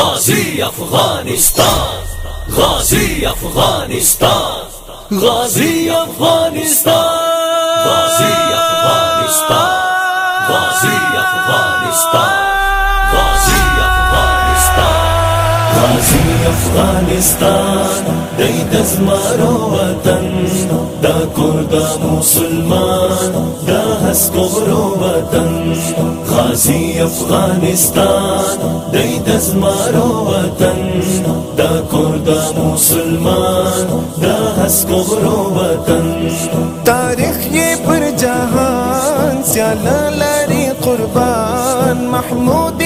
غازی افغانستان، غازی افغانستان، غازی افغانستان، غازی افغانستان، غازی افغانستان، غازی افغانستان، غازی افغانستان، دی دزمارو وطن، دا کرد مسلمان، دا هسکورو وطن. غازی افغانستان، دی دزمارو وطن، دا کرد مسلمان، دا هسکورو وطن. تاریخ یہ پر جہان سیالہ لاری قربان، محمود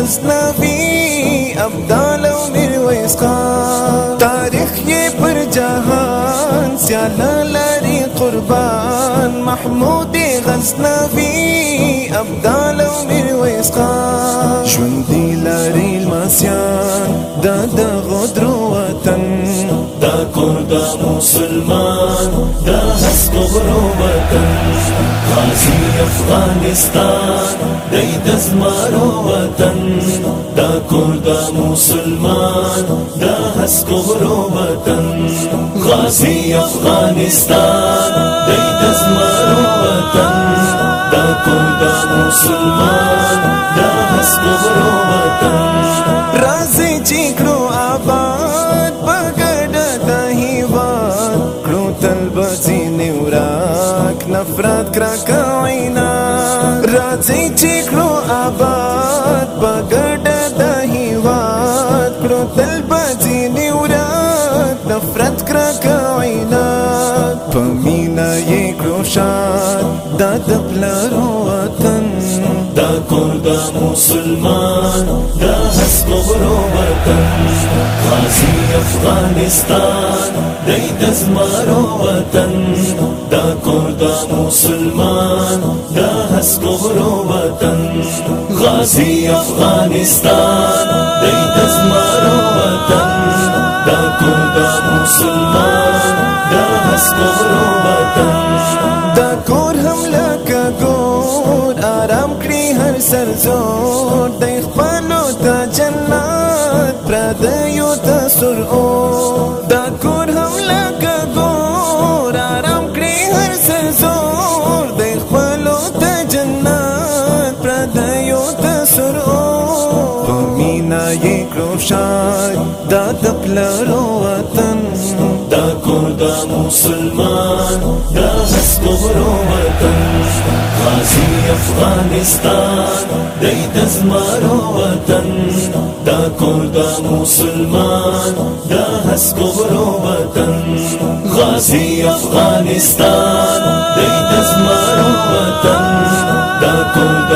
غزنوی ابدال و میرویس خان. تاریخ یہ پر جہان سیالہ لاری قربان، محمود غزنوی ابدال و میرویس خان. ژوندی لاری لمسیان دا د غدرو وطن، دا کرد مسلمان، دا هسکورو وطن. غازی افغانستان، دی دزمارو وطن، دا کرد مسلمان، دا هسکورو وطن. غازی افغانستان، دی دزمارو وطن، دا کرد مسلمان، دا هسکورو وطن. راځي چې کړو آباد بګډه د هیواد، کړو تل به ځینې ورک نفرت کرکه عینات. راځي چې کړو آباد بګډه د هیواد، کړو تل به ځینې ورک نفرت کرکه عینات. په مینه یې کړو شاد دا د پلارو وطن، دا کرد مسلمان، دا هسکورو وطن. غازی افغانستان، دی دزمارو وطن، دا کرد مسلمان، دا هسکورو وطن. غازی افغانستان، دی دزمارو وطن، دا کرد مسلمان، دا هسکورو وطن. دا کور هم لکه ګور آرام کړي هر سر زور، دی خپلو ته جنت پردیو ته سرور. دا کور هم لکه ګور آرام کړي هر سر زور، دی خپلو ته جنت پردیو ته سرور. په مینا یې کړو شاد دا د پلارو وطن، دا کرد مسلمان، دا هسکورو وطن. غازی افغانستان، دی دزمارو وطن، دا کرد مسلمان، دا هسکورو وطن. غازی افغانستان، دی دزمارو وطن، دا کرد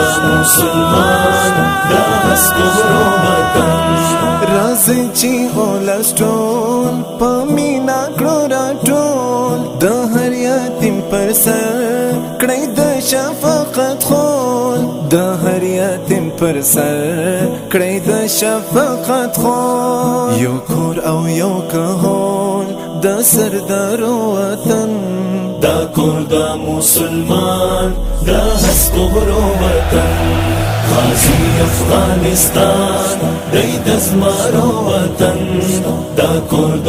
مسلمان، دا هسکورو وطن. راځي چې ولس ټول په مینا کړو راټول، د هر یتیم پر سر کړئ د شفقت خول، د هر یتیم پر سر کړئ د شفقت خول. یو کور او یو کهول د سردارو وطن، دا کرد مسلمان، دا هسکورو وطن. غازی افغانستان، دی دزمارو وطن، دا کرد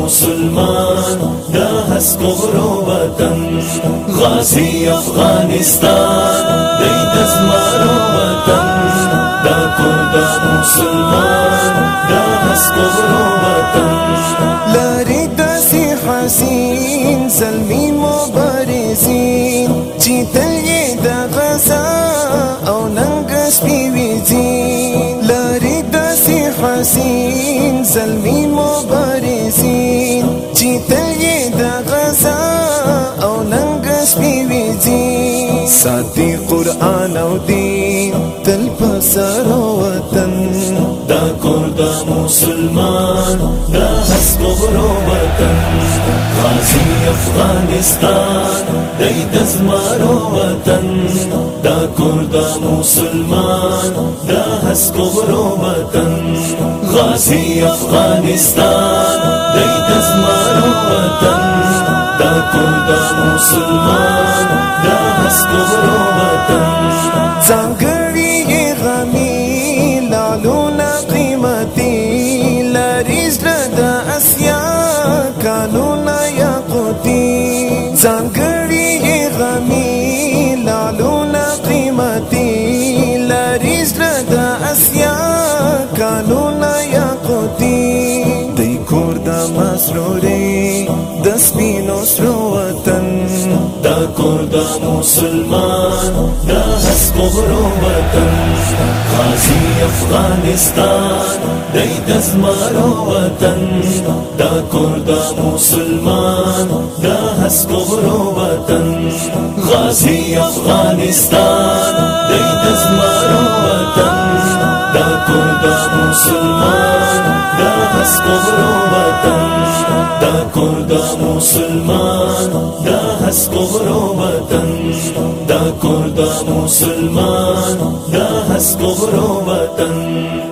مسلمان، دا هسکورو وطن. غازی افغانستان، دی دزمارو وطن، دا کرد مسلمان، دا هسکورو وطن. لاری داسې حسین زلمی مبارزین، چې تل یې د غزا او ننګ سپي ویځین. لاری داسې حسین زلمی مبارزین، چې تل یې د غزا او ننګ سپي ویځین. ساتي قرآن او دین تل په سرو وطن، دا کرد مسلمان، دا هسکورو وطن. غازی افغانستان، دی دزمارو وطن، دا کرد مسلمان، دا هسکورو وطن. غازی افغانستان، دی دزمارو وطن، دا کرد مسلمان، دا هسکورو وطن. ځانګړي غمي لالونه قیمتي کمالونه یاقوتي دی کور د مسروري د سپینو سرو وطن دا کور د مسلمان دا هسکو غرو وطن غازی افغانستان دی د زمرو وطن دا کور د مسلمان دا هسکو غرو وطن غازی افغانستان دی د زمرو وطن دا کور د مسلمان دا هسکو غرو وطن دا کور د مسلمان دا هسکو غرو وطن دا کور د مسلمان دا هسکو غرو وطن